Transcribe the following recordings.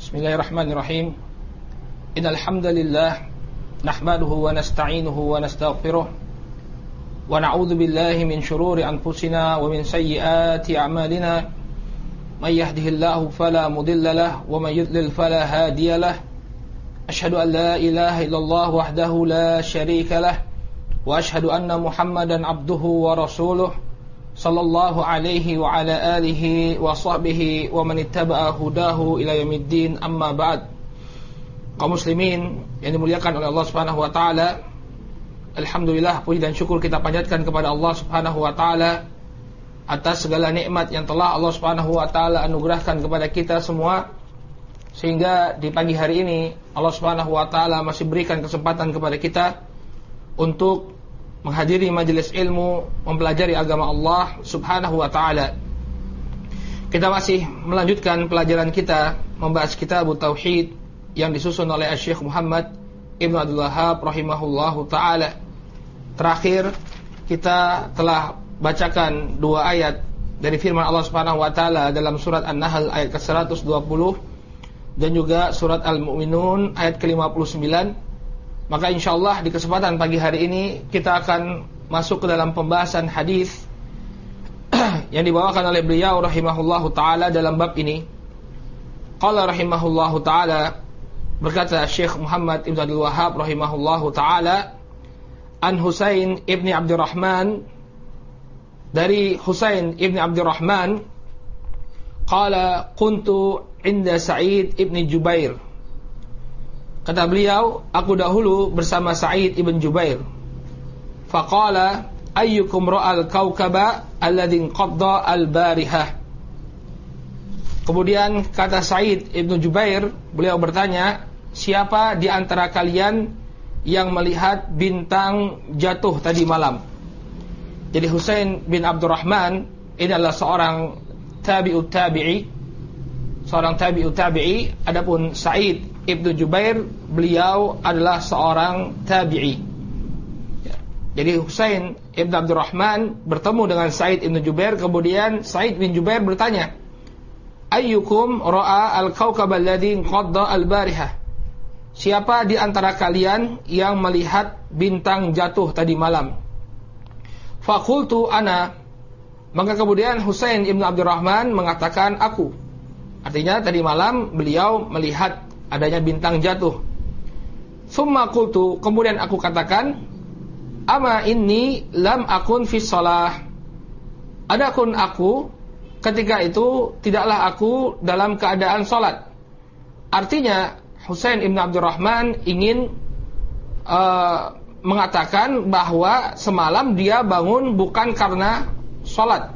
Bismillahirrahmanirrahim. Innal hamdalillah nahmaduhu wa nasta'inuhu wa nastaghfiruh wa na'udzu billahi min shururi anfusina wa min sayyiati a'malina. May yahdihillahu fala mudilla lahu wa may yudlil fala hadiya lahu. Asyhadu an la ilaha illallah wahdahu la syarika lahu wa asyhadu anna Muhammadan abduhu wa rasuluh sallallahu alaihi wa ala alihi wa sahbihi wa man ittaba'a hudahu ila yaumiddin, amma ba'd. Kaum muslimin yang dimuliakan oleh Allah Subhanahu wa taala, alhamdulillah, puji dan syukur kita panjatkan kepada Allah Subhanahu wa taala atas segala nikmat yang telah Allah Subhanahu wa taala anugerahkan kepada kita semua, sehingga di pagi hari ini Allah Subhanahu wa taala masih berikan kesempatan kepada kita untuk menghadiri majelis ilmu, mempelajari agama Allah Subhanahu wa taala. Kita masih melanjutkan pelajaran kita membahas kitab Tauhid yang disusun oleh Syekh Muhammad Ibnu Abdul Wahhab rahimahullahu taala. Terakhir kita telah bacakan dua ayat dari firman Allah Subhanahu wa taala dalam surat An-Nahl ayat ke-120 dan juga surat Al-Mu'minun ayat ke-59. Maka insyaallah di kesempatan pagi hari ini kita akan masuk ke dalam pembahasan hadis yang dibawakan oleh beliau rahimahullahu taala dalam bab ini. Qala rahimahullahu taala, berkata Syekh Muhammad Ibnu Abdul Wahhab rahimahullahu taala, an Husain ibni Abdurrahman, dari Husain ibni Abdurrahman, qala kuntu inda Sa'id ibni Jubair. Kata beliau, aku dahulu bersama Sa'id ibn Jubair. Faqala ayyukum ra'al kaukaba alladhi qadda al-barihah. Kemudian kata Sa'id ibn Jubair, beliau bertanya, siapa di antara kalian yang melihat bintang jatuh tadi malam? Jadi Husain bin Abdurrahman ini adalah seorang tabi'ut tabi'i, adapun Sa'id Ibnu Jubair, beliau adalah seorang tabi'i. Jadi Husain Ibnu Abdurrahman bertemu dengan Sa'id Ibnu Jubair, kemudian Sa'id bin Jubair bertanya, ayyukum ra'a al-kaukab alladhi qadda al-barihah? Siapa di antara kalian yang melihat bintang jatuh tadi malam? Faqultu ana. Maka kemudian Husain Ibnu Abdurrahman mengatakan, aku. Artinya tadi malam beliau melihat adanya bintang jatuh. Summa qultu, kemudian aku katakan, ama inni lam akun fi shalah. Adapun aku ketika itu tidaklah aku dalam keadaan salat. Artinya Husain ibn Abdurrahman ingin mengatakan bahwa semalam dia bangun bukan karena salat.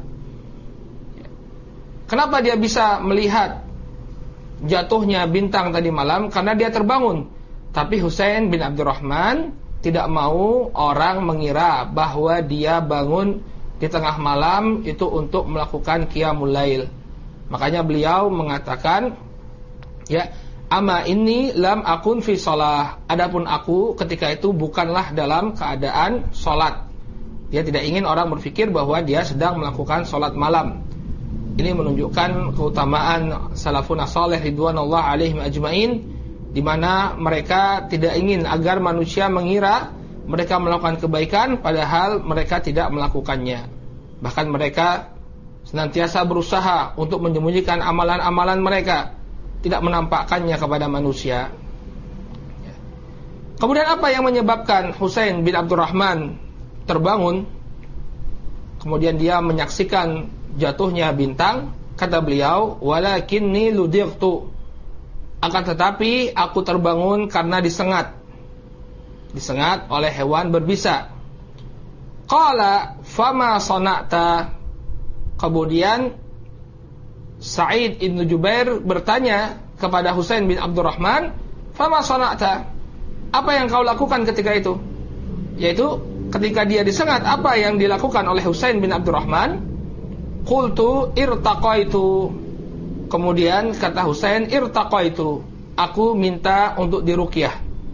Kenapa dia bisa melihat jatuhnya bintang tadi malam? Karena dia terbangun. Tapi Husain bin Abdurrahman tidak mau orang mengira bahwa dia bangun di tengah malam itu untuk melakukan qiyamul lail. Makanya beliau mengatakan, ya, ama inni lam akun fi shalah. Adapun aku ketika itu bukanlah dalam keadaan salat. Dia tidak ingin orang berpikir bahwa dia sedang melakukan salat malam. Ini menunjukkan keutamaan salafun salih ridwanullah alaihim ajmain, di mana mereka tidak ingin agar manusia mengira mereka melakukan kebaikan padahal mereka tidak melakukannya. Bahkan mereka senantiasa berusaha untuk menyembunyikan amalan-amalan mereka, tidak menampakkannya kepada manusia. Kemudian apa yang menyebabkan Husain bin Abdurrahman terbangun? Kemudian dia menyaksikan jatuhnya bintang. Kata beliau, walakinni ludirtu, akan tetapi aku terbangun karena disengat oleh hewan berbisa. Qala fama sana'ta. Kemudian Sa'id ibn Jubair bertanya kepada Husain bin Abdurrahman, fama sana'ta, apa yang kau lakukan ketika itu? Yaitu ketika dia disengat, apa yang dilakukan oleh Husain bin Abdurrahman? Qultu irtaqaitu. Kemudian kata Husain, irtaqaitu, aku minta untuk diruqyah.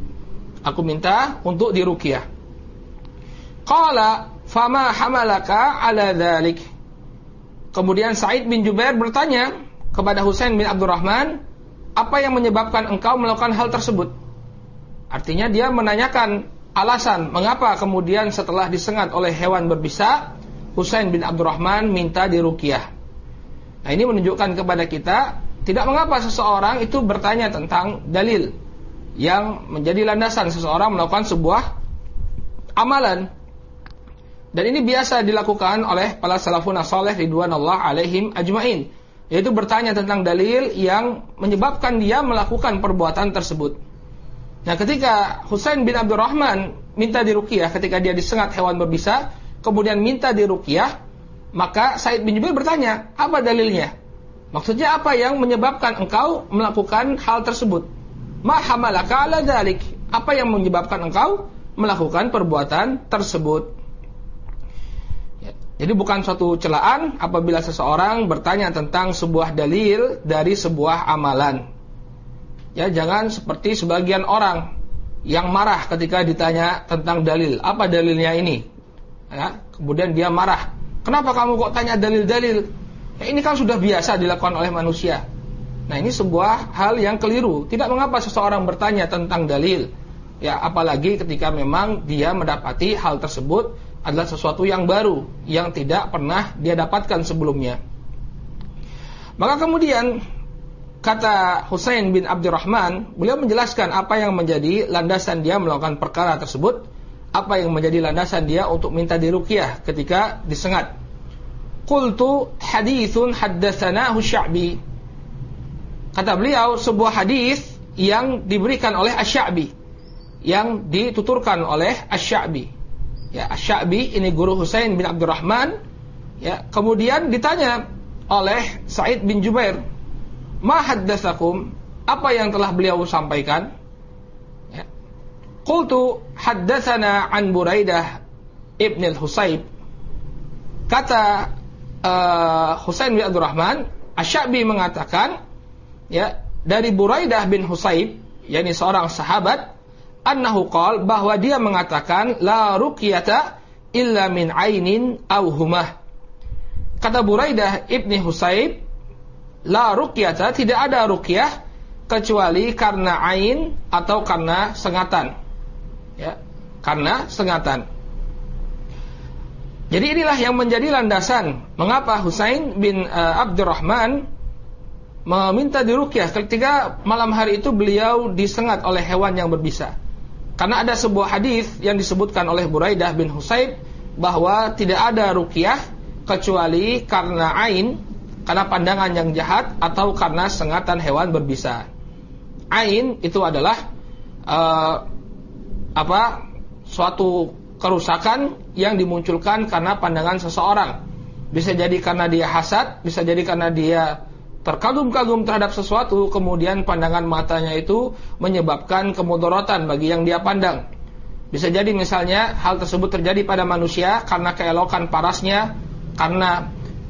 Qala fama hamalaka ala dhalik. Kemudian Sa'id bin Jubair bertanya kepada Husain bin Abdurrahman, apa yang menyebabkan engkau melakukan hal tersebut? Artinya dia menanyakan alasan mengapa kemudian setelah disengat oleh hewan berbisa, Husain bin Abdurrahman minta diruqyah. Nah, ini menunjukkan kepada kita tidak mengapa seseorang itu bertanya tentang dalil yang menjadi landasan seseorang melakukan sebuah amalan. Dan ini biasa dilakukan oleh para salafun saleh ridwanullah alaihim ajmain, yaitu bertanya tentang dalil yang menyebabkan dia melakukan perbuatan tersebut. Nah, ketika Husain bin Abdurrahman minta diruqyah ketika dia disengat hewan berbisa, kemudian minta diruqyah, maka Sa'id bin Jubair bertanya, apa dalilnya? Maksudnya apa yang menyebabkan engkau melakukan hal tersebut? Ma hamalaka ala dzalik? Apa yang menyebabkan engkau melakukan perbuatan tersebut? Ya, jadi bukan suatu celaan apabila seseorang bertanya tentang sebuah dalil dari sebuah amalan. Ya, jangan seperti sebagian orang yang marah ketika ditanya tentang dalil. Apa dalilnya ini? Ya, kemudian dia marah. Kenapa kamu kok tanya dalil-dalil? Ya, ini kan sudah biasa dilakukan oleh manusia. Nah, ini sebuah hal yang keliru. Tidak mengapa seseorang bertanya tentang dalil. Ya, apalagi ketika memang dia mendapati hal tersebut adalah sesuatu yang baru, yang tidak pernah dia dapatkan sebelumnya. Maka kemudian kata Husain bin Abdurrahman, beliau menjelaskan apa yang menjadi landasan dia melakukan perkara tersebut, apa yang menjadi landasan dia untuk minta diruqyah ketika disengat. Qultu haditsun haddatsanahu Sya'bi. Kata beliau, sebuah hadis yang diberikan oleh Asy-Sya'bi, yang dituturkan oleh Asy-Sya'bi. Ya, Asy-Sya'bi ini guru Husain bin Abdurrahman. Ya, kemudian ditanya oleh Sa'id bin Jubair, ma haddatsakum, apa yang telah beliau sampaikan? Ya. Qultu haddatsana an Buraidah ibn al-Husayb. Kata Husain bin Abdurrahman, Asy-Sya'bi mengatakan, ya, dari Buraidah bin Husayb, yakni seorang sahabat, annahu qala, bahwa dia mengatakan la ruqyata illa min ainin aw humah. Kata Buraidah ibni Husayb, la ruqyata, tidak ada ruqyah kecuali karena ain atau karena sengatan. Ya, karena sengatan. Jadi inilah yang menjadi landasan mengapa Husain bin Abdurrahman meminta diruqyah ketika malam hari itu beliau disengat oleh hewan yang berbisa. Karena ada sebuah hadis yang disebutkan oleh Buraidah bin Husayb bahwa tidak ada ruqyah kecuali karena ain, karena pandangan yang jahat, atau karena sengatan hewan berbisa. Ain itu adalah suatu kerusakan yang dimunculkan karena pandangan seseorang. Bisa jadi karena dia hasad, bisa jadi karena dia terkagum-kagum terhadap sesuatu, kemudian pandangan matanya itu menyebabkan kemudaratan bagi yang dia pandang. Bisa jadi misalnya hal tersebut terjadi pada manusia karena keelokan parasnya, karena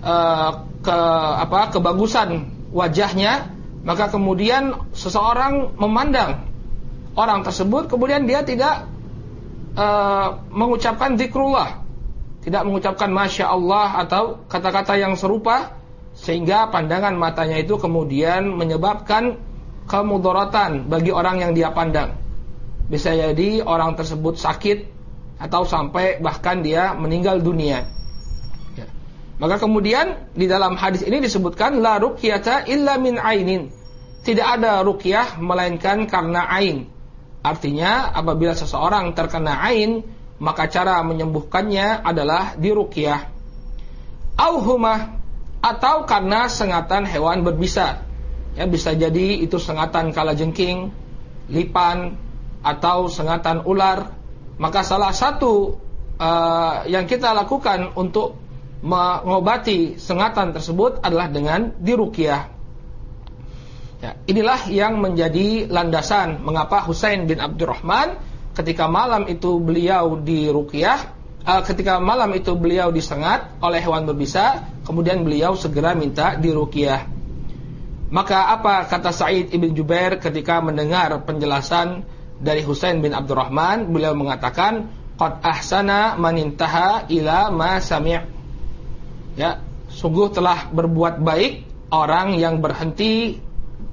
kebagusan wajahnya, maka kemudian seseorang memandang orang tersebut, kemudian dia tidak mengucapkan zikrullah, tidak mengucapkan masya Allah atau kata-kata yang serupa, sehingga pandangan matanya itu kemudian menyebabkan kemudaratan bagi orang yang dia pandang. Bisa jadi orang tersebut sakit atau sampai bahkan dia meninggal dunia. Ya. Maka kemudian di dalam hadis ini disebutkan la ruqyata illa min ainin, tidak ada ruqyah melainkan karena ain. Artinya apabila seseorang terkena ain, maka cara menyembuhkannya adalah diruqyah. Auhumah, atau karena sengatan hewan berbisa. Ya, bisa jadi itu sengatan kalajengking, lipan, atau sengatan ular. Maka salah satu yang kita lakukan untuk mengobati sengatan tersebut adalah dengan diruqyah. Ya, eeninilah yang menjadi landasan mengapa Husain bin Abdurrahman ketika malam itu beliau diruqyah, ketika malam itu beliau disengat oleh hewan berbisa, kemudian beliau segera minta diruqyah. Maka apa kata Sa'id ibn Jubair ketika mendengar penjelasan dari Husain bin Abdurrahman? Beliau mengatakan, qad ahsana man intaha ila ma sami'. Ya, sungguh telah berbuat baik orang yang berhenti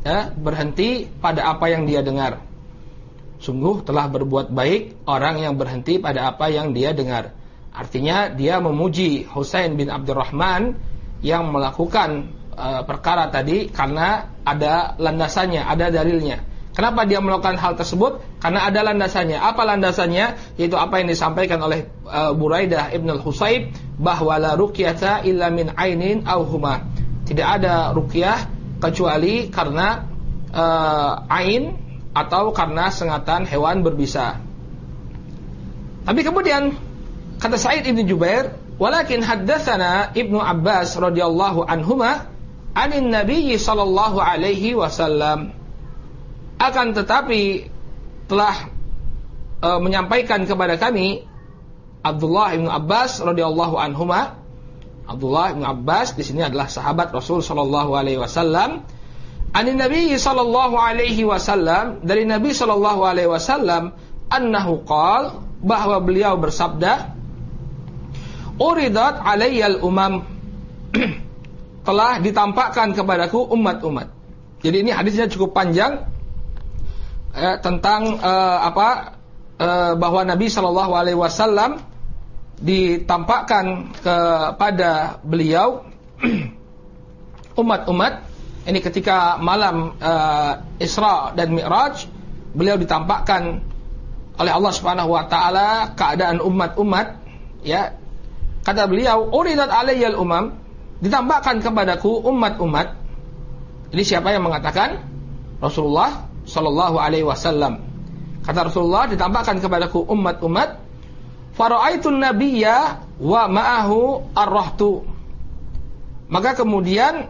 berhenti pada apa yang dia dengar. Sungguh telah berbuat baik orang yang berhenti pada apa yang dia dengar. Artinya dia memuji Husain bin Abdurrahman yang melakukan perkara tadi karena ada landasannya, ada dalilnya. Kenapa dia melakukan hal tersebut? Karena ada landasannya. Apa landasannya? Yaitu apa yang disampaikan oleh Buraidah ibn al-Husayb, bahwa la ruqyata illa min ainin aw huma. Tidak ada ruqyah kecuali karena ain atau karena sengatan hewan berbisa. Tapi kemudian kata Sa'id ibn Jubair, walakin haddatsana Ibnu Abbas radhiyallahu anhuma anin Nabi sallallahu alaihi wasallam. Akan tetapi telah menyampaikan kepada kami Abdullah bin Abbas radhiyallahu anhuma. Abdullah bin Abbas di sini adalah sahabat Rasul sallallahu alaihi wasallam. Anin Nabi sallallahu alaihi wasallam, dari Nabi sallallahu alaihi wasallam, annahu qala, bahwa beliau bersabda, uridat alayyal umam, telah ditampakkan kepadaku umat-umat. Jadi ini hadisnya cukup panjang tentang bahwa Nabi Shallallahu Alaihi Wasallam ditampakkan kepada beliau umat-umat. Ini ketika malam Isra dan Mi'raj, beliau ditampakkan oleh Allah Subhanahu Wa Taala keadaan umat-umat. Ya, kata beliau, uridat alayyal umam, ditampakkan kepadaku umat-umat. Ini siapa yang mengatakan? Rasulullah Sallallahu Alaihi Wasallam. Kata Rasulullah, ditampakkan kepadaku umat-umat. Fara'aitun nabiyya wa ma'ahu ar-rahtu. Maka kemudian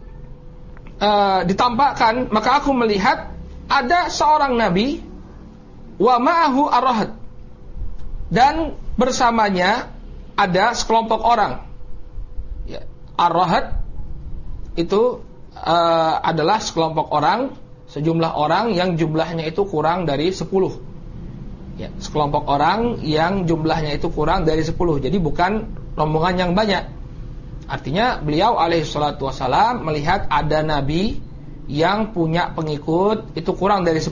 ditampakkan, maka aku melihat ada seorang nabi wa ma'ahu ar-raht, dan bersamanya ada sekelompok orang. Ya, ar-raht itu adalah sekelompok orang, sejumlah orang yang jumlahnya itu kurang dari 10. Ya, sekelompok orang yang jumlahnya itu kurang dari 10. Jadi bukan rombongan yang banyak. Artinya beliau alaihi salatu wassalam melihat ada nabi yang punya pengikut itu kurang dari 10.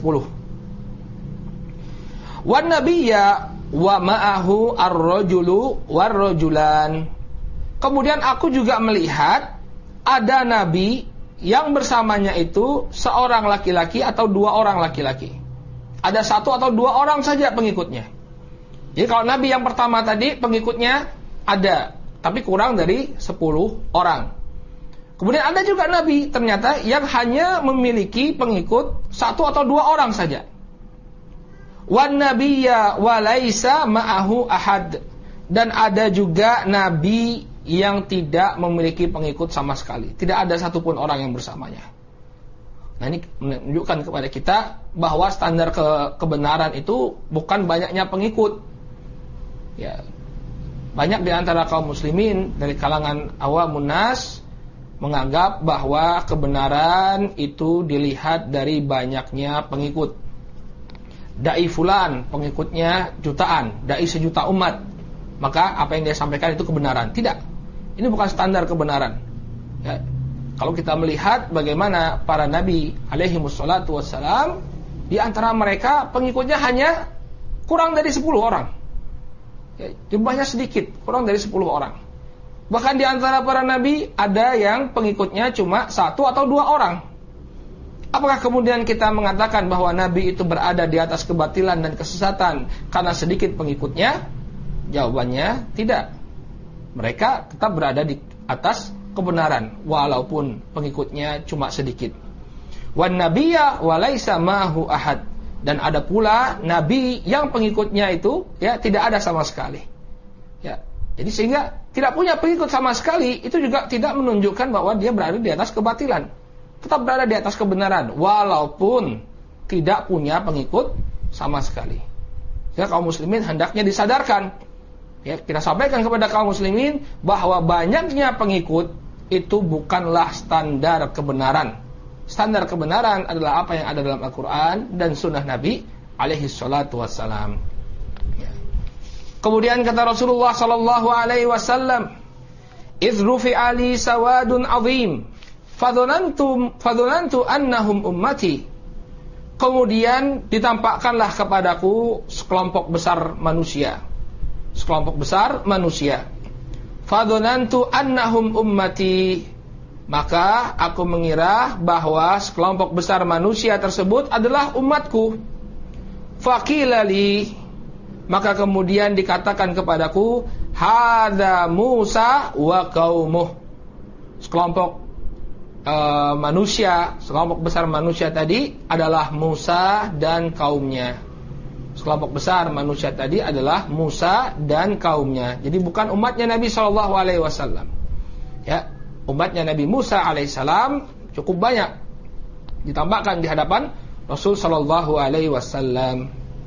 Wan nabiyya wa ma'ahu ar-rajulu war-rajulan. Kemudian aku juga melihat ada nabi yang bersamanya itu seorang laki-laki atau dua orang laki-laki. Ada satu atau dua orang saja pengikutnya. Jadi kalau nabi yang pertama tadi pengikutnya ada, tapi kurang dari 10 orang. Kemudian ada juga nabi ternyata yang hanya memiliki pengikut satu atau dua orang saja. Wan nabiyya wa laisa ma'ahu ahad. Dan ada juga nabi yang tidak memiliki pengikut sama sekali. Tidak ada satupun orang yang bersamanya. Nah, ini menunjukkan kepada kita bahwa standar kebenaran itu bukan banyaknya pengikut. Ya, banyak di antara kaum muslimin dari kalangan awamun nas menganggap bahwa kebenaran itu dilihat dari banyaknya pengikut. Dai fulan pengikutnya jutaan, dai sejuta umat, maka apa yang dia sampaikan itu kebenaran. Tidak. Ini bukan standar kebenaran. Ya. Kalau kita melihat bagaimana para nabi alaihi wassalatu wassalam, di antara mereka pengikutnya hanya kurang dari 10 orang. Ya, jumlahnya sedikit, kurang dari 10 orang. Bahkan di antara para nabi ada yang pengikutnya cuma 1 atau 2 orang. Apakah kemudian kita mengatakan bahwa nabi itu berada di atas kebatilan dan kesesatan karena sedikit pengikutnya? Jawabannya tidak. Mereka tetap berada di atas kebenaran walaupun pengikutnya cuma sedikit. Wan nabiyya wa laisa ma'ahu ahad. Dan ada pula nabi yang pengikutnya itu ya tidak ada sama sekali. Ya. Jadi sehingga tidak punya pengikut sama sekali itu juga tidak menunjukkan bahwa dia berada di atas kebatilan. Tetap berada di atas kebenaran walaupun tidak punya pengikut sama sekali. Ya, kaum muslimin hendaknya disadarkan. Ya, kita sampaikan kepada kaum muslimin bahwa banyaknya pengikut itu bukanlah standar kebenaran. Standar kebenaran adalah apa yang ada dalam Al-Quran dan Sunnah Nabi alaihi salatu wassalam. Ya. Kemudian kata Rasulullah sallallahu alaihi wasallam, "Idh rufi'a li sawadun 'azim, Fadhonantu annahum ummati. Kemudian ditampakkanlah kepadaku sekelompok besar manusia. Fadhonantu annahum ummati. Maka aku mengira bahwa sekelompok besar manusia tersebut adalah umatku. Faqilali. Maka kemudian dikatakan kepadaku, hadza Musa wa qaumuh. Sekelompok besar manusia tadi adalah Musa dan kaumnya. Sekelompok besar manusia tadi adalah Musa dan kaumnya. Jadi bukan umatnya Nabi SAW. Ya, umatnya Nabi Musa alaihissalam cukup banyak ditampakkan di hadapan Rasul SAW.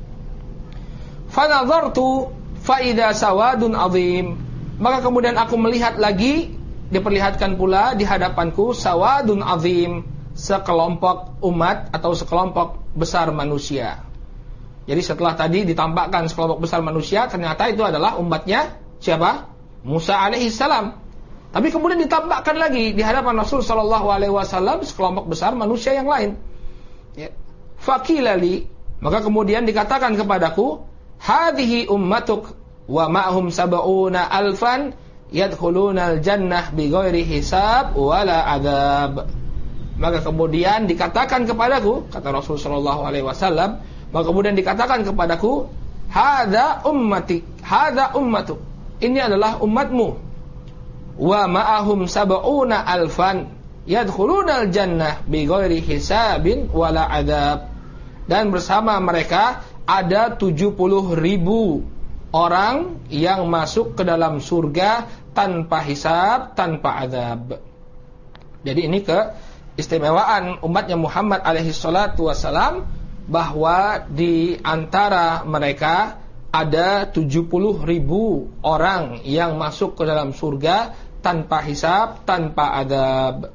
Fanadhartu fa idza sawadun azim. Maka kemudian aku melihat lagi, diperlihatkan pula di hadapanku sawadun azim, sekelompok umat atau sekelompok besar manusia. Jadi setelah tadi ditampakkan sekelompok besar manusia, ternyata itu adalah umatnya siapa? Musa alaihissalam. Tapi kemudian ditampakkan lagi di hadapan Rasul sallallahu alaihi wasallam sekelompok besar manusia yang lain. Ya. Faqilali, maka kemudian dikatakan kepadaku, hadhihi ummatuk wa ma'hum sab'una alfan yadkhulunal jannah bighairi hisab wala adzab. Maka kemudian dikatakan kepadaku, kata Rasul sallallahu alaihi wasallam, maka kemudian dikatakan kepadaku, hadza ummatuk. Ini adalah umatmu. Wa ma'ahum sab'una alfan yadkhulunal jannah bighairi hisabin wala adzab. Dan bersama mereka ada 70.000 orang yang masuk ke dalam surga tanpa hisab, tanpa azab. Jadi ini keistimewaan umatnya Muhammad alaihi salatu wassalam, bahwa di antara mereka ada 70.000 orang yang masuk ke dalam surga tanpa hisab, tanpa azab.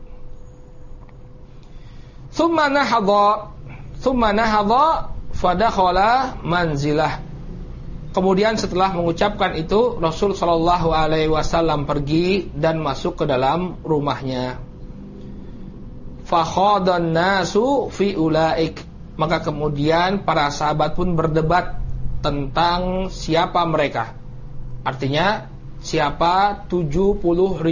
Thumma nahadha fadakhala manzilah. Kemudian setelah mengucapkan itu, Rasul sallallahu alaihi wasallam pergi dan masuk ke dalam rumahnya. Fakhadan nasu fi ulaik. Maka kemudian para sahabat pun berdebat tentang siapa mereka. Artinya siapa 70.000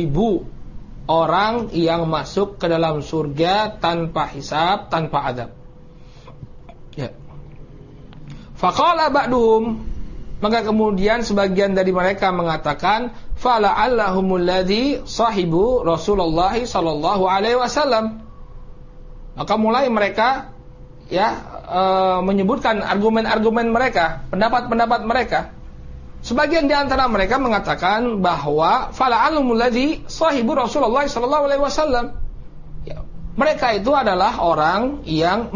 orang yang masuk ke dalam surga tanpa hisab, tanpa azab. Ya. Faqala ba'duhum. Maka kemudian sebagian dari mereka mengatakan, fala'allahumul ladzi sahibu Rasulullah sallallahu alaihi wasallam. Maka mulai mereka menyebutkan argumen-argumen mereka, pendapat-pendapat mereka. Sebagian di antara mereka mengatakan bahwa fala'allahumul ladzi sahibu Rasulullah sallallahu alaihi wasallam. Ya, mereka itu adalah orang yang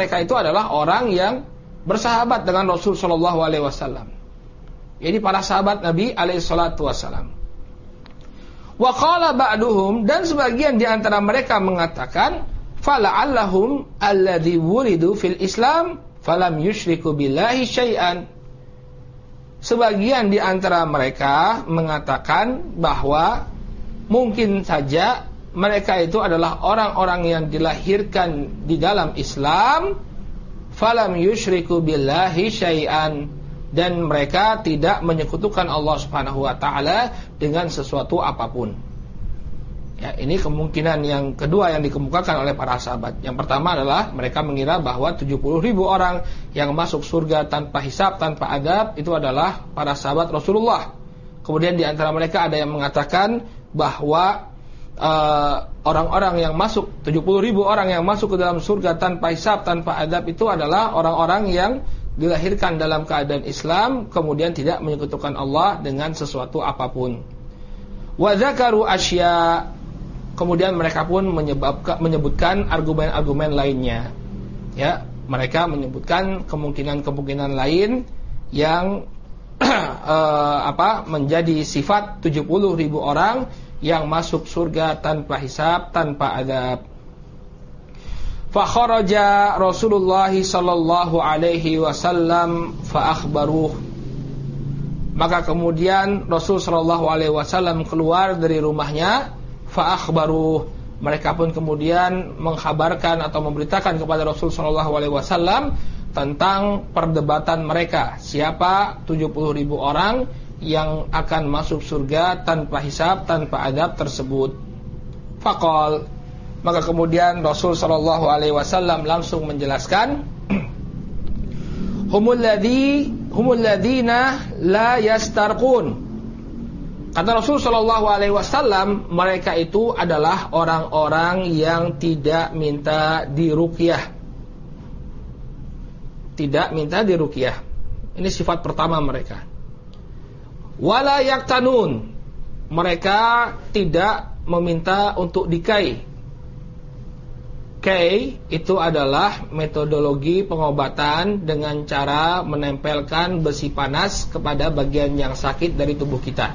bersahabat dengan Rasul sallallahu alaihi wasallam. Jadi para sahabat Nabi alaihi salatu wasallam. Wa qala ba'duhum, dan sebagian di antara mereka mengatakan, fala'allahum alladzi wulidu fil Islam falam yusyriku billahi syai'an. Sebagian di antara mereka mengatakan bahwa mungkin saja mereka itu adalah orang-orang yang dilahirkan di dalam Islam, falam yusyriku billahi syai'an, dan mereka tidak menyekutukan Allah Subhanahu wa taala dengan sesuatu apapun. Ya, ini kemungkinan yang kedua yang dikemukakan oleh para sahabat. Yang pertama adalah mereka mengira bahwa 70.000 orang yang masuk surga tanpa hisab, tanpa adab, itu adalah para sahabat Rasulullah. Kemudian di antara mereka ada yang mengatakan bahwa orang-orang yang masuk, 70.000 orang yang masuk ke dalam surga tanpa hisab, tanpa adab, itu adalah orang-orang yang dilahirkan dalam keadaan Islam, kemudian tidak menyekutukan Allah dengan sesuatu apapun. Wa dzakaru asya. Kemudian mereka pun menyebutkan argumen-argumen lainnya. Ya, mereka menyebutkan kemungkinan-kemungkinan lain yang menjadi sifat 70.000 orang yang masuk surga tanpa hisab, tanpa adab. Fa kharaja Rasulullah sallallahu alaihi wasallam fa akhbaruh. Maka kemudian Rasul sallallahu alaihi wasallam keluar dari rumahnya, fa akhbaruh, Mereka pun kemudian mengkhabarkan atau memberitakan kepada Rasul sallallahu alaihi wasallam tentang perdebatan mereka, siapa 70.000 orang yang akan masuk surga tanpa hisab, tanpa adab tersebut. Faqal, maka kemudian Rasul sallallahu alaihi wasallam langsung menjelaskan, humul ladzina la yastarqun. Kata Rasul sallallahu alaihi wasallam, mereka itu adalah orang-orang yang tidak minta diruqyah. Tidak minta diruqyah. Ini sifat pertama mereka. Wala yaktanun, mereka tidak meminta untuk dikai. Kai itu adalah metodologi pengobatan dengan cara menempelkan besi panas kepada bagian yang sakit dari tubuh kita.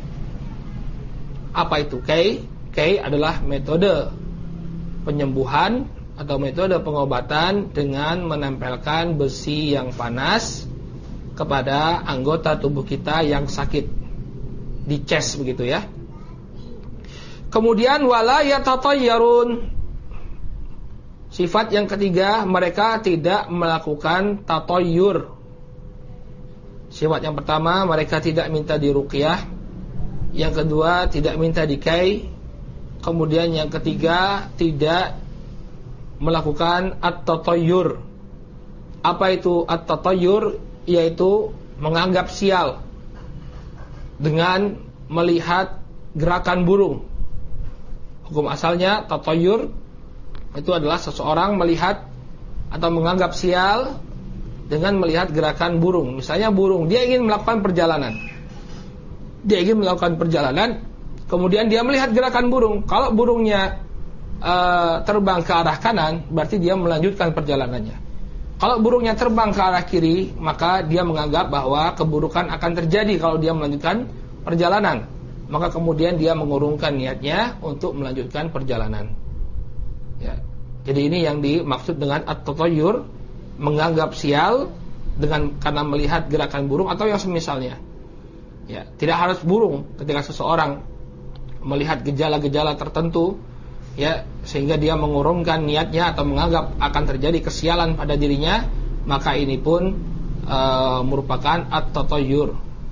Apa itu kai? Kai adalah metode penyembuhan atau metode pengobatan dengan menempelkan besi yang panas kepada anggota tubuh kita yang sakit, di chest begitu ya. Kemudian wala yatatayyarun. Sifat yang ketiga, mereka tidak melakukan tatayyur. Sifat yang pertama, mereka tidak minta diruqyah. Yang kedua, tidak minta dikai. Kemudian yang ketiga, tidak melakukan at-tatayyur. Apa itu at-tatayyur? Yaitu menganggap sial dengan melihat gerakan burung. Hukum asalnya tatayyur itu adalah seseorang melihat atau menganggap sial dengan melihat gerakan burung. Misalnya burung, dia ingin melakukan perjalanan. Dia ingin melakukan perjalanan, kemudian dia melihat gerakan burung. Kalau burungnya terbang ke arah kanan, berarti dia melanjutkan perjalanannya. Kalau burungnya terbang ke arah kiri, maka dia menganggap bahwa keburukan akan terjadi kalau dia melanjutkan perjalanan. Maka kemudian dia mengurungkan niatnya untuk melanjutkan perjalanan. Ya. Jadi ini yang dimaksud dengan at-tatayyur, menganggap sial karena melihat gerakan burung atau yang semisalnya. Ya, tidak harus burung. Ketika seseorang melihat gejala-gejala tertentu, ya, sehingga dia mengurungkan niatnya atau menganggap akan terjadi kesialan pada dirinya, maka ini pun merupakan at-tatayyur.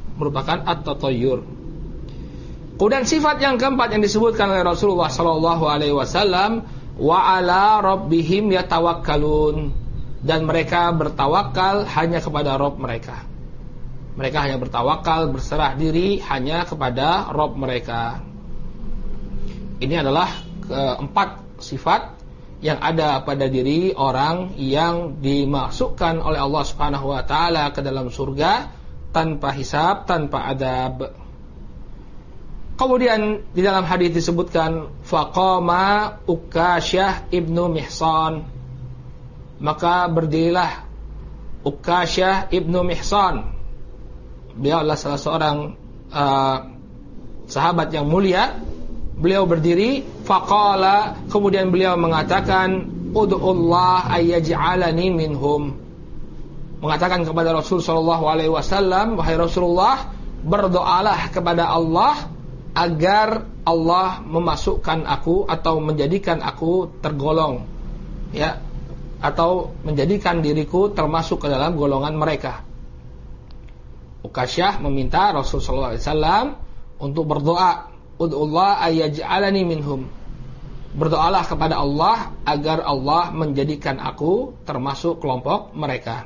Kemudian sifat yang keempat yang disebutkan oleh Rasulullah sallallahu alaihi wasallam, wa ala rabbihim yatawakkalun, dan mereka bertawakal hanya kepada Rabb mereka. Mereka hanya bertawakal, berserah diri hanya kepada Rabb mereka. Ini adalah keempat sifat yang ada pada diri orang yang dimasukkan oleh Allah Subhanahu wa taala ke dalam surga tanpa hisab, tanpa adab. Kemudian di dalam hadis disebutkan faqama Ukasyah ibnu Mihsan, maka berdirilah Ukasyah ibnu Mihsan. Beliau adalah salah seorang sahabat yang mulia. Beliau berdiri, faqala, kemudian beliau mengatakan, ud'ullah ayyaj'alani minhum. Mengatakan kepada Rasul sallallahu alaihi wasallam, wahai Rasulullah, berdoalah kepada Allah agar Allah memasukkan aku atau menjadikan aku tergolong, ya, atau menjadikan diriku termasuk ke dalam golongan mereka. Ukasyah meminta Rasul sallallahu alaihi wasallam untuk berdoa, ud'ullah ayyaj'alani minhum. Berdoalah kepada Allah agar Allah menjadikan aku termasuk kelompok mereka.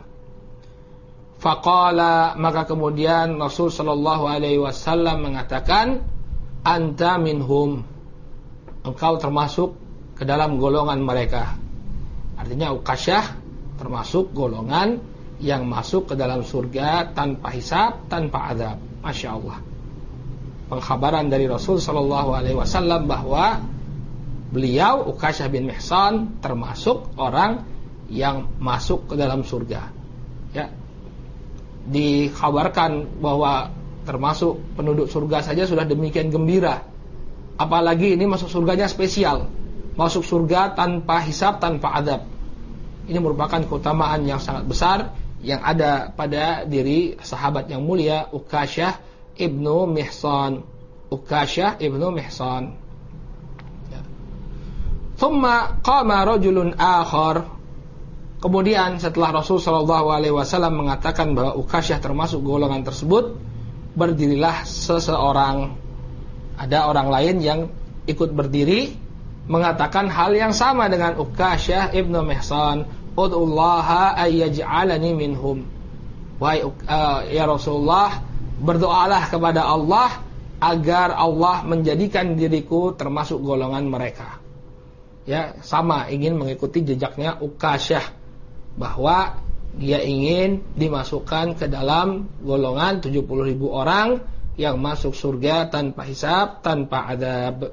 Faqala, maka kemudian Rasul sallallahu alaihi wasallam mengatakan, anta minhum, engkau termasuk ke dalam golongan mereka. Artinya Ukasyah termasuk golongan yang masuk ke dalam surga tanpa hisab, tanpa azab. Masya Allah. Pengkhabaran dari Rasul sallallahu alaihi wasallam bahwa beliau Ukasyah bin Mihsan termasuk orang yang masuk ke dalam surga. Ya. Dikhabarkan bahwa termasuk penduduk surga saja sudah demikian gembira, apalagi ini masuk surganya spesial, masuk surga tanpa hisab, tanpa adab. Ini merupakan keutamaan yang sangat besar yang ada pada diri sahabat yang mulia Ukasyah ibnu Mihsan. Ukasyah ibnu Mihsan. Ya. Thumma qama rajulun akhar. Kemudian setelah Rasul sallallahu alaihi wasallam mengatakan bahwa Ukasyah termasuk golongan tersebut, berdirilah seseorang. Ada orang lain yang ikut berdiri mengatakan hal yang sama dengan Ukasyah ibnu Mihsan, ud'ullaha ayyaj'alani minhum. Wahai ya Rasulullah, berdoalah kepada Allah agar Allah menjadikan diriku termasuk golongan mereka. Ya, sama ingin mengikuti jejaknya Ukasyah, bahwa dia ingin dimasukkan ke dalam golongan 70.000 orang yang masuk surga tanpa hisab, tanpa adab.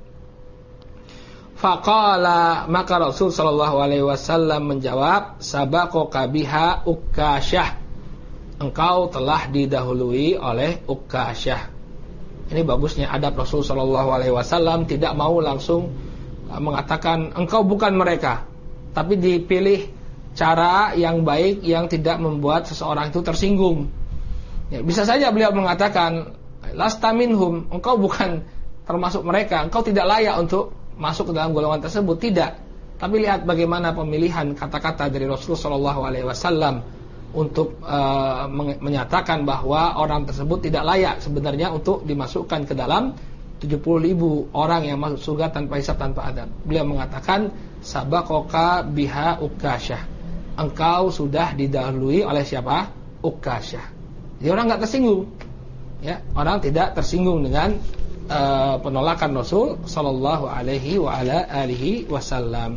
Faqala, maka Rasul sallallahu alaihi wasallam menjawab, sabaqaka biha Ukasyah, engkau telah didahului oleh Ukasyah. Ini bagusnya adab Rasul sallallahu alaihi wasallam, tidak mau langsung mengatakan engkau bukan mereka, tapi dipilih cara yang baik yang tidak membuat seseorang itu tersinggung. Ya, bisa saja beliau mengatakan lasta minhum, engkau bukan termasuk mereka, engkau tidak layak untuk masuk ke dalam golongan tersebut. Tidak. Tapi lihat bagaimana pemilihan kata-kata dari Rasulullah SAW untuk menyatakan bahwa orang tersebut tidak layak sebenarnya untuk dimasukkan ke dalam 70.000 orang yang masuk surga tanpa hisab, tanpa adab. Beliau mengatakan sabaqaka biha Ukasyah, engkau sudah didahului oleh siapa? Ukasyah. Jadi orang nggak tersinggung, ya, orang tidak tersinggung dengan penolakan Rasul sallallahu alaihi wa ala alihi wasallam.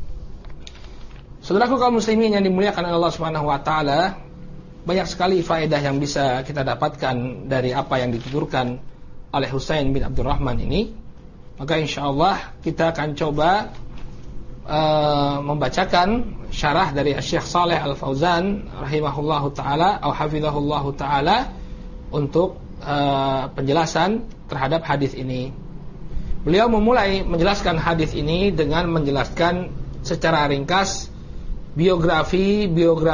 Saudaraku kaum muslimin yang dimuliakan Allah Subhanahu wa taala, banyak sekali faedah yang bisa kita dapatkan dari apa yang dituturkan oleh Husain bin Abdurrahman ini. Maka insyaallah kita akan coba membacakan syarah dari Syekh Shalih Al-Fauzan rahimahullahu taala atau hafizahullahu taala untuk penjelasan terhadap hadis ini. Beliau memulai menjelaskan hadis ini dengan menjelaskan secara ringkas biografi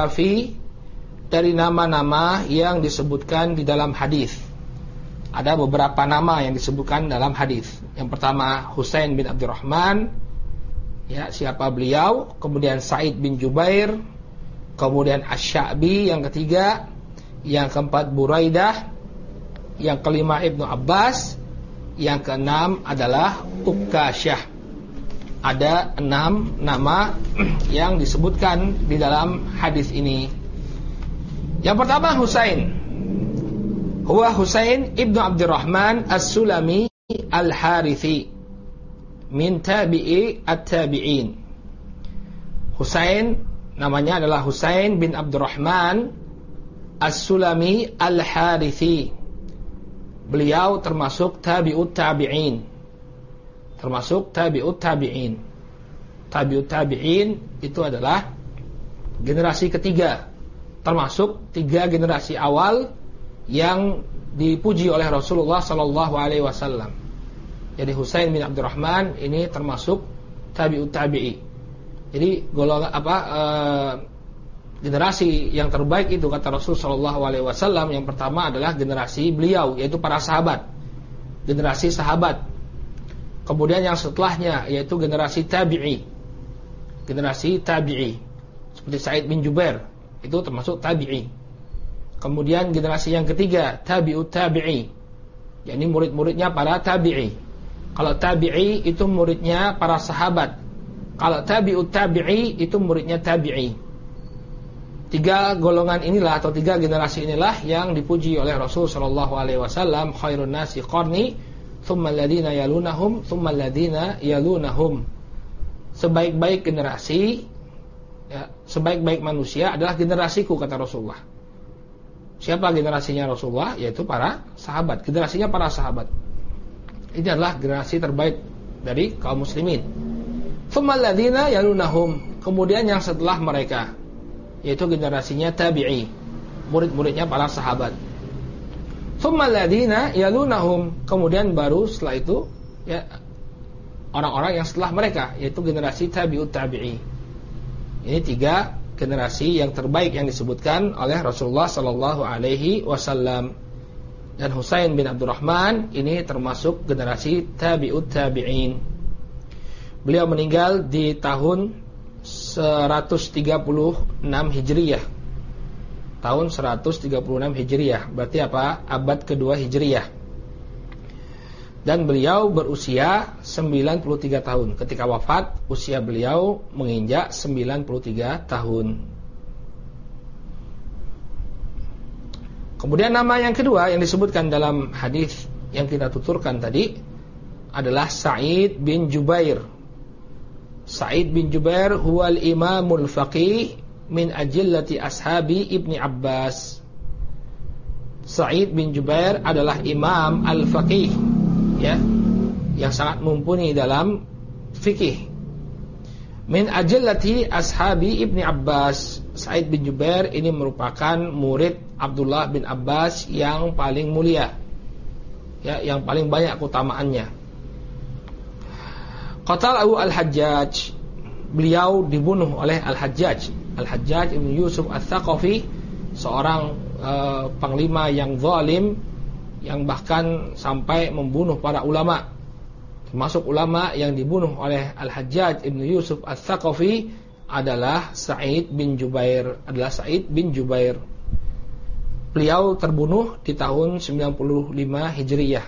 dari nama-nama yang disebutkan di dalam hadis. Ada beberapa nama yang disebutkan dalam hadis. Yang pertama Husain bin Abdurrahman, ya, siapa beliau? Kemudian Sa'id bin Jubair, kemudian Asy-Sya'bi yang ketiga, yang keempat Buraidah, yang kelima Ibnu Abbas, yang keenam adalah Ukasyah. Ada 6 nama yang disebutkan di dalam hadis ini. Yang pertama Husain. Huwa Husain ibnu Abdurrahman As-Sulami Al-Harithi min tabi'i at-tabi'in. Husain namanya adalah Husain bin Abdurrahman As-Sulami Al-Harithi. Beliau termasuk tabi'ut tabi'in. Termasuk tabi'ut tabi'in. Tabi'ut tabi'in itu adalah generasi ketiga, termasuk 3 generasi awal yang dipuji oleh Rasulullah sallallahu alaihi wasallam. Jadi Husain bin Abdurrahman ini termasuk tabi'ut tabi'i. Jadi golongan generasi yang terbaik itu kata Rasul sallallahu alaihi wasallam yang pertama adalah generasi beliau, yaitu para sahabat. Generasi sahabat. Kemudian yang setelahnya yaitu generasi tabi'i. Generasi tabi'i. Seperti Sa'id bin Jubair, itu termasuk tabi'i. Kemudian generasi yang ketiga tabi'ut tabi'i, yakni murid-muridnya para tabi'i. Kalau tabi'i itu muridnya para sahabat. Kalau tabi'ut tabi'i itu muridnya tabi'i. 3 golongan inilah atau 3 generasi inilah yang dipuji oleh Rasul sallallahu alaihi wasallam, khairun nasi qarni, tsumma alladziina yalunahum, tsumma alladziina yalunahum. Sebaik-baik generasi, ya, sebaik-baik manusia adalah generasiku kata Rasulullah. Siapa generasinya Rasulullah? Yaitu para sahabat. Generasinya para sahabat. Ini adalah generasi terbaik dari kaum muslimin. Tsumma alladziina yalunahum. Kemudian yang setelah mereka, yaitu generasinya tabi'i, murid-muridnya para sahabat. Tsumma alladziina yalunahum. Kemudian baru setelah itu, ya, orang-orang yang setelah mereka, yaitu generasi tabi'ut tabi'i. Ini 3 generasi yang terbaik yang disebutkan oleh Rasulullah sallallahu alaihi wasallam. Dan Husain bin Abdurrahman ini termasuk generasi tabi'ut tabi'in. Beliau meninggal di tahun 136 Hijriyah. Tahun 136 Hijriyah. Berarti apa? Abad kedua Hijriyah. Dan beliau berusia 93 tahun. Ketika wafat, usia beliau menginjak 93 tahun. Kemudian nama yang kedua yang disebutkan dalam hadis yang kita tuturkan tadi adalah Sa'id bin Jubair. Sa'id bin Jubair huwal imamul faqih min ajillati ashabi Ibni Abbas. Sa'id bin Jubair adalah imam al-faqih, ya, yang sangat mumpuni dalam fikih. Min ajillati ashabi Ibni Abbas. Sa'id bin Jubair ini merupakan murid Abdullah bin Abbas yang paling mulia, ya, yang paling banyak keutamaannya. Qatalahu al-Hajjaj. Beliau dibunuh oleh al-Hajjaj. Al-Hajjaj Ibn Yusuf al-Thaqafi, seorang panglima yang zalim, yang bahkan sampai membunuh para ulama. Termasuk ulama yang dibunuh oleh Al-Hajjaj Ibn Yusuf al-Thaqafi adalah Sa'id bin Jubair. Beliau terbunuh di tahun 95 Hijriyah.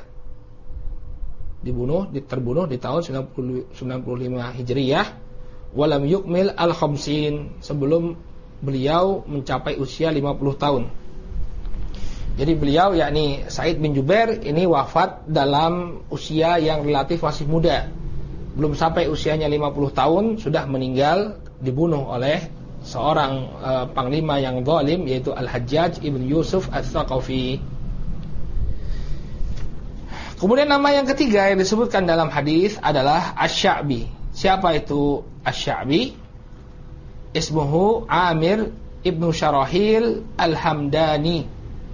Terbunuh di tahun 95 Hijriyah. Walam yukmil al-khamsin, sebelum beliau mencapai usia 50 tahun. Jadi beliau, yakni Sa'id bin Jubair, ini wafat dalam usia yang relatif masih muda. Belum sampai usianya 50 tahun sudah meninggal, dibunuh oleh seorang panglima yang zalim, yaitu Al-Hajjaj Ibn Yusuf al-Thaqafi. Kemudian nama yang ketiga yang disebutkan dalam hadis adalah Asy-Sya'bi. Siapa itu Asy-Sya'bi? Ismuhu Amir Ibnu Syarahil Al-Hamdani.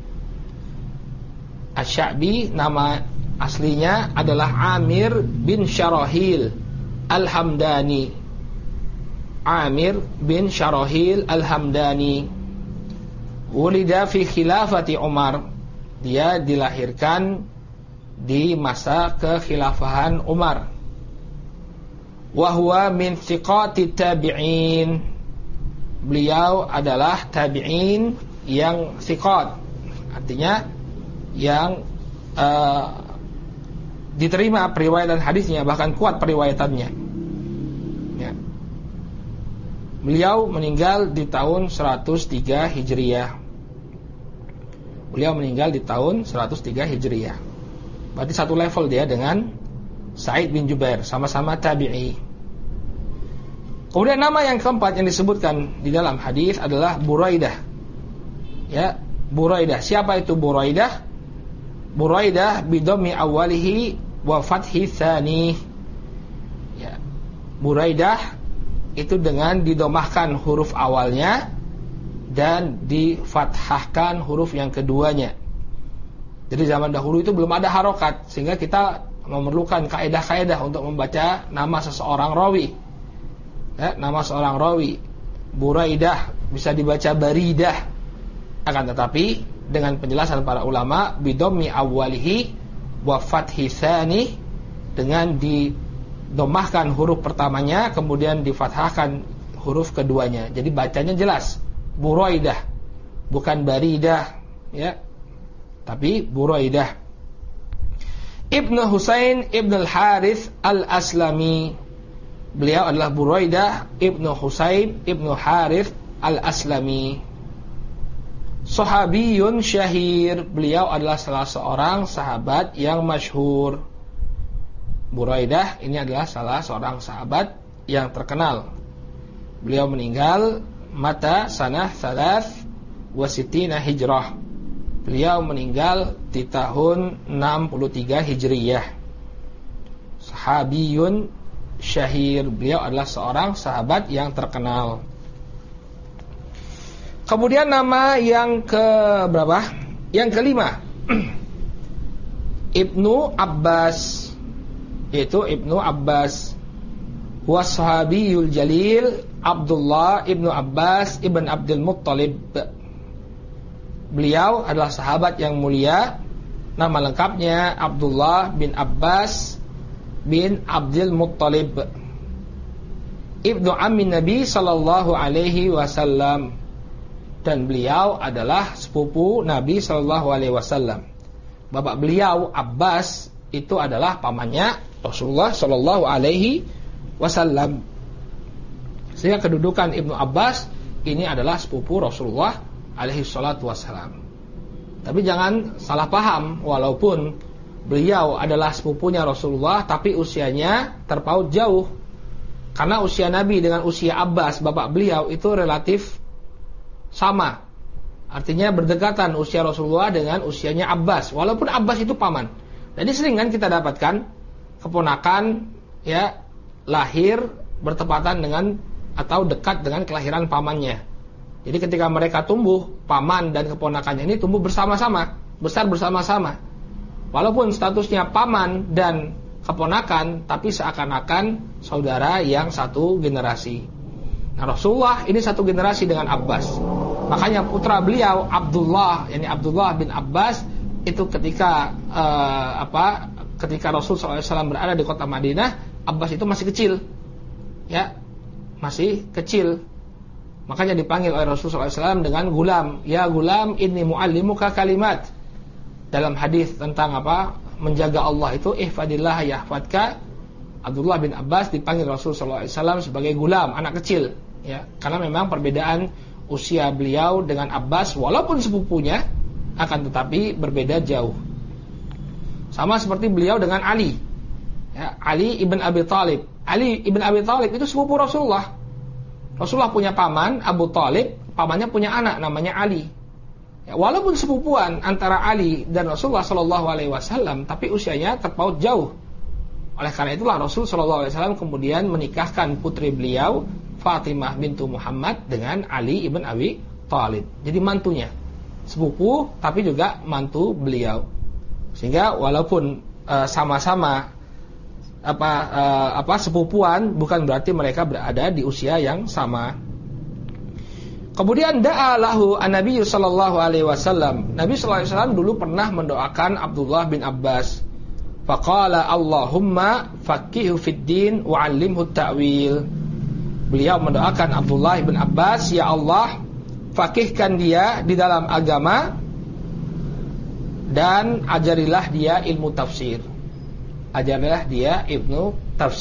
Asy-Sya'bi nama aslinya adalah Amir bin Syarahil Al-Hamdani. Amir bin Syarahil Al-Hamdani. Wulida fi khilafati Umar. Dia dilahirkan di masa kekhilafahan Umar. Wa huwa min thiqati tabi'in. Beliau adalah tabi'in yang thiqat, artinya yang diterima periwayatan hadisnya, bahkan kuat periwayatannya, ya. Beliau meninggal di tahun 103 Hijriyah. Berarti satu level dia dengan Sa'id bin Jubair, sama-sama tabi'i. Kemudian nama yang keempat yang disebutkan di dalam hadis adalah Buraidah. Ya, Buraidah. Siapa itu Buraidah? Buraidah bidhammi awalihi wa fathi tsani. Ya. Buraidah itu dengan didomahkan huruf awalnya dan difathahkan huruf yang keduanya. Jadi zaman dahulu itu belum ada harokat, sehingga kita memerlukan kaedah-kaedah untuk membaca nama seseorang rawi. Ya, nama seorang rawi Buraidah bisa dibaca Baridah. Akan tetapi dengan penjelasan para ulama, bidhammi awwalihi wa fathi tsani, dengan didomahkan huruf pertamanya kemudian difathahkan huruf keduanya. Jadi bacanya jelas Buraidah, bukan Baridah, ya, tapi Buraidah. Ibnu Husain Ibnu Al-Harith Al-Aslami. Beliau adalah Buraidah Ibnu Husain Ibnu Harith Al-Aslami. Sahabiyun syahir. Beliau adalah salah seorang sahabat yang masyhur. Buraidah ini adalah salah seorang sahabat yang terkenal. Beliau meninggal mata sanah 3 wa sittina hijrah. Beliau meninggal di tahun 63 Hijriyah. Sahabiyun syahir. Beliau adalah seorang sahabat yang terkenal. Kemudian nama yang ke berapa? Yang kelima, Ibnu Abbas. Yaitu Ibnu Abbas. Washabiyul jalil Abdullah Ibnu Abbas Ibn Abdul Muttalib. Beliau adalah sahabat yang mulia. Nama lengkapnya Abdullah bin Abbas bin Abdul Muttalib. ibnu ammin Nabi sallallahu alaihi wasallam, dan beliau adalah sepupu Nabi sallallahu alaihi wasallam. Bapak beliau Abbas itu adalah pamannya Rasulullah sallallahu alaihi wasallam. Sehingga kedudukan Ibnu Abbas ini adalah sepupu Rasulullah alaihi salatu wasallam. Tapi jangan salah paham, walaupun beliau adalah sepupunya Rasulullah, tapi usianya terpaut jauh. Karena usia Nabi dengan usia Abbas, bapak beliau, itu relatif sama. Artinya berdekatan usia Rasulullah dengan usianya Abbas, walaupun Abbas itu paman. Jadi sering kan kita dapatkan keponakan ya lahir bertepatan dengan atau dekat dengan kelahiran pamannya. Jadi ketika mereka tumbuh, paman dan keponakannya ini tumbuh bersama-sama, besar bersama-sama. Walaupun statusnya paman dan keponakan, tapi seakan-akan saudara yang satu generasi. Nah, Rasulullah ini satu generasi dengan Abbas. Makanya putra beliau Abdullah, yakni Abdullah bin Abbas, itu ketika ketika Rasul SAW berada di kota Madinah, Abbas itu masih kecil, ya, masih kecil. Makanya dipanggil oleh Rasul SAW dengan gulam. Ya gulam, inni muallimuka kalimat. Dalam hadis tentang menjaga Allah itu ihfadillah yahfadka. Abdullah bin Abbas dipanggil Rasul SAW sebagai gulam, anak kecil, ya, karena memang perbedaan usia beliau dengan Abbas walaupun sepupunya, akan tetapi berbeda jauh. Sama seperti beliau dengan Ali, ya, Ali ibn Abi Thalib. Ali ibn Abi Thalib itu sepupu Rasulullah. Rasulullah punya paman Abu Thalib, pamannya punya anak namanya Ali. Ya, walaupun sepupuan antara Ali dan Rasulullah SAW, tapi usianya terpaut jauh. Oleh karena itulah Rasul SAW kemudian menikahkan putri beliau Fatimah bintu Muhammad dengan Ali ibn Abi Thalib. Jadi mantunya, sepupu tapi juga mantu beliau. Sehingga walaupun sama-sama sepupuan, bukan berarti mereka berada di usia yang sama. Kemudian da'a lahu an-nabiy sallallahu alaihi wasallam. Nabi sallallahu alaihi wasallam dulu pernah mendoakan Abdullah bin Abbas. Faqala Allahumma faqihu fid din wa 'allimhu ta'wil. Beliau mendoakan Abdullah bin Abbas, ya Allah, faqihkan dia di dalam agama dan ajarilah dia ilmu tafsir. Ajarilah dia ilmu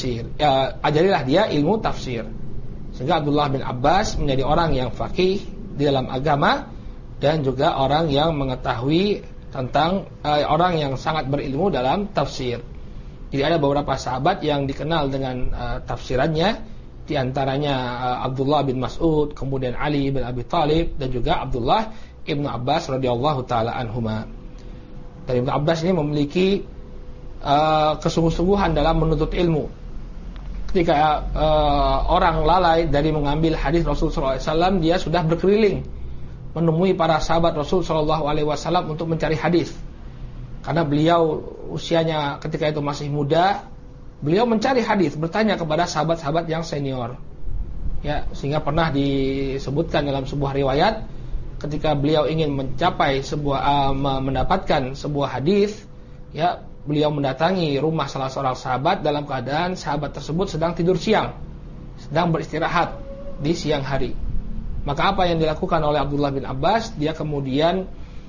tafsir. Sehingga Abdullah bin Abbas menjadi orang yang faqih di dalam agama dan juga orang yang mengetahui tentang orang yang sangat berilmu dalam tafsir. Jadi ada beberapa sahabat yang dikenal dengan tafsirannya, di antaranya Abdullah bin Mas'ud, kemudian Ali bin Abi Thalib, dan juga Abdullah ibnu Abbas radhiyallahu taala anhuma. Dan Ibnu Abbas ini memiliki kesungguh-sungguhan dalam menuntut ilmu. Ketika orang lalai dari mengambil hadis Rasul SAW, dia sudah berkeliling menemui para sahabat Rasul SAW untuk mencari hadis. Karena beliau usianya ketika itu masih muda, beliau mencari hadis, bertanya kepada sahabat-sahabat yang senior. Ya, sehingga pernah disebutkan dalam sebuah riwayat, ketika beliau ingin mendapatkan sebuah hadis, ya, beliau mendatangi rumah salah seorang sahabat dalam keadaan sahabat tersebut sedang tidur siang, sedang beristirahat di siang hari. Maka apa yang dilakukan oleh Abdullah bin Abbas, dia kemudian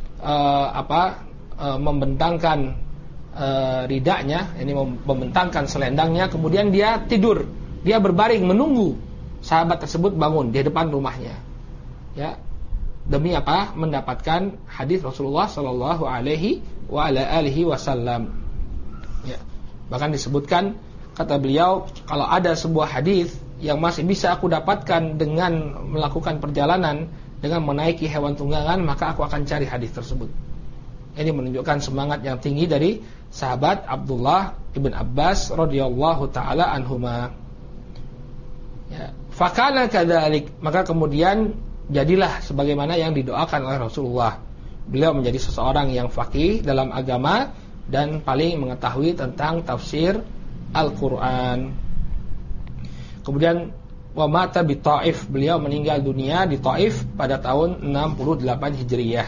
membentangkan ridanya, ini membentangkan selendangnya, kemudian dia tidur, dia berbaring menunggu sahabat tersebut bangun di depan rumahnya, ya, demi mendapatkan hadis Rasulullah Sallallahu Alaihi Wasallam. Ya. Bahkan disebutkan, kata beliau, kalau ada sebuah hadis yang masih bisa aku dapatkan dengan melakukan perjalanan, dengan menaiki hewan tunggangan, maka aku akan cari hadis tersebut. Ini menunjukkan semangat yang tinggi dari sahabat Abdullah ibn Abbas radhiyallahu taala anhuma. Ya, fakana kadzalik, maka kemudian jadilah sebagaimana yang didoakan oleh Rasulullah. Beliau menjadi seseorang yang faqih dalam agama dan paling mengetahui tentang tafsir Al-Quran. Kemudian wa mata bi Taif, beliau meninggal dunia di Taif pada tahun 68 Hijriyah.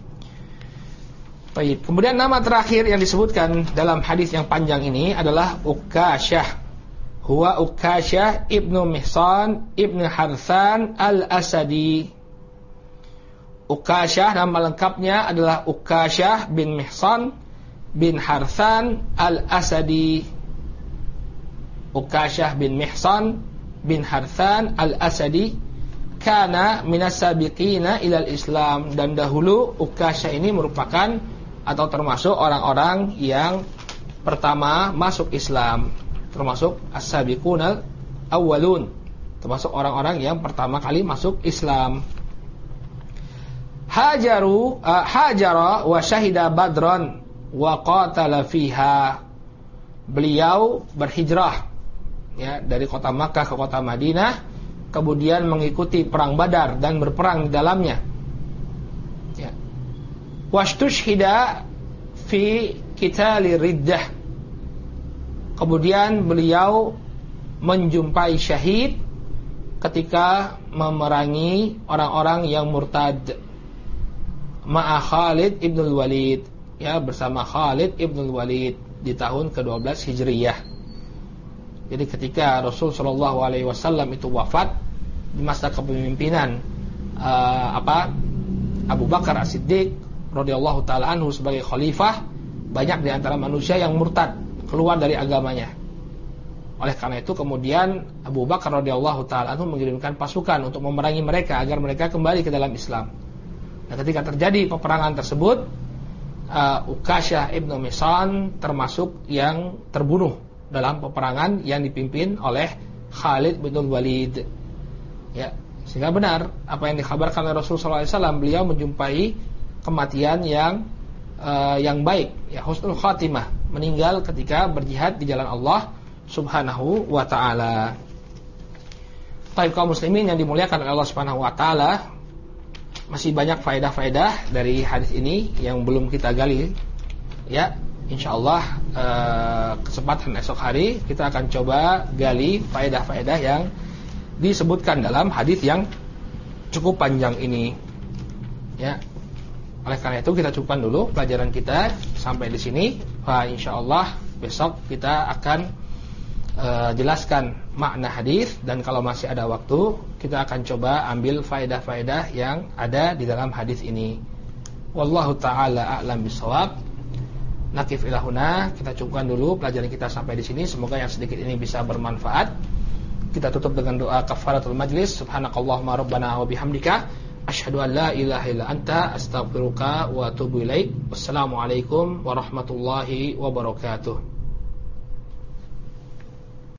Baik, kemudian nama terakhir yang disebutkan dalam hadis yang panjang ini adalah Ukasyah. huwa Ukasyah ibnu Mihsan ibnu Harthan al-Asadi. Ukasyah nama lengkapnya adalah Ukasyah bin Mihsan bin Harthan al-Asadi. Ukasyah bin Mihsan bin Harthan al-Asadi kana minas sabiqina ilal Islam, dan dahulu Ukasyah ini merupakan atau termasuk orang-orang yang pertama masuk Islam, termasuk as-sabiqunal awwalun, termasuk orang-orang yang pertama kali masuk Islam. Hajara wa syahida badran wa qatala fiha. Beliau berhijrah ya dari kota Makkah ke kota Madinah, kemudian mengikuti perang Badar dan berperang di dalamnya. Ya. Wastushhida fi qitali riddah. Kemudian beliau menjumpai syahid ketika memerangi orang-orang yang murtad. Ma'a Khalid ibn Walid, ya, bersama Khalid ibn Walid di tahun ke-12 Hijriyah. Jadi ketika Rasul sallallahu alaihi wasallam itu wafat di masa kepemimpinan Abu Bakar As-Siddiq radhiyallahu taala anhu sebagai khalifah, banyak di antara manusia yang murtad, keluar dari agamanya. Oleh karena itu kemudian Abu Bakar radhiyallahu taala anhu mengirimkan pasukan untuk memerangi mereka agar mereka kembali ke dalam Islam. Nah, ketika terjadi peperangan tersebut, Ukasyah ibnu Mihsan termasuk yang terbunuh dalam peperangan yang dipimpin oleh Khalid bin Walid. Ya, sehingga benar apa yang dikabarkan oleh Rasulullah SAW, beliau menjumpai kematian yang baik, ya, husnul khatimah, meninggal ketika berjihad di jalan Allah Subhanahu wa taala. Baik kaum muslimin yang dimuliakan oleh Allah Subhanahu wa taala, masih banyak faedah-faedah dari hadis ini yang belum kita gali. Ya, insyaallah kesempatan esok hari kita akan coba gali faedah-faedah yang disebutkan dalam hadis yang cukup panjang ini. Ya. Oleh karena itu kita cukupkan dulu pelajaran kita sampai di sini. Insyaallah besok kita akan jelaskan makna hadis, dan kalau masih ada waktu kita akan coba ambil faedah-faedah yang ada di dalam hadis ini. Wallahu taala a'lam bishawab. Nakif ilahuna, kita cukupkan dulu pelajaran kita sampai di sini. Semoga yang sedikit ini bisa bermanfaat. Kita tutup dengan doa kafaratul majlis. Subhanakallahumma rabbana wa bihamdika asyhadu an la ilaha illa anta astaghfiruka wa atubu ilaik. Wassalamualaikum warahmatullahi wabarakatuh.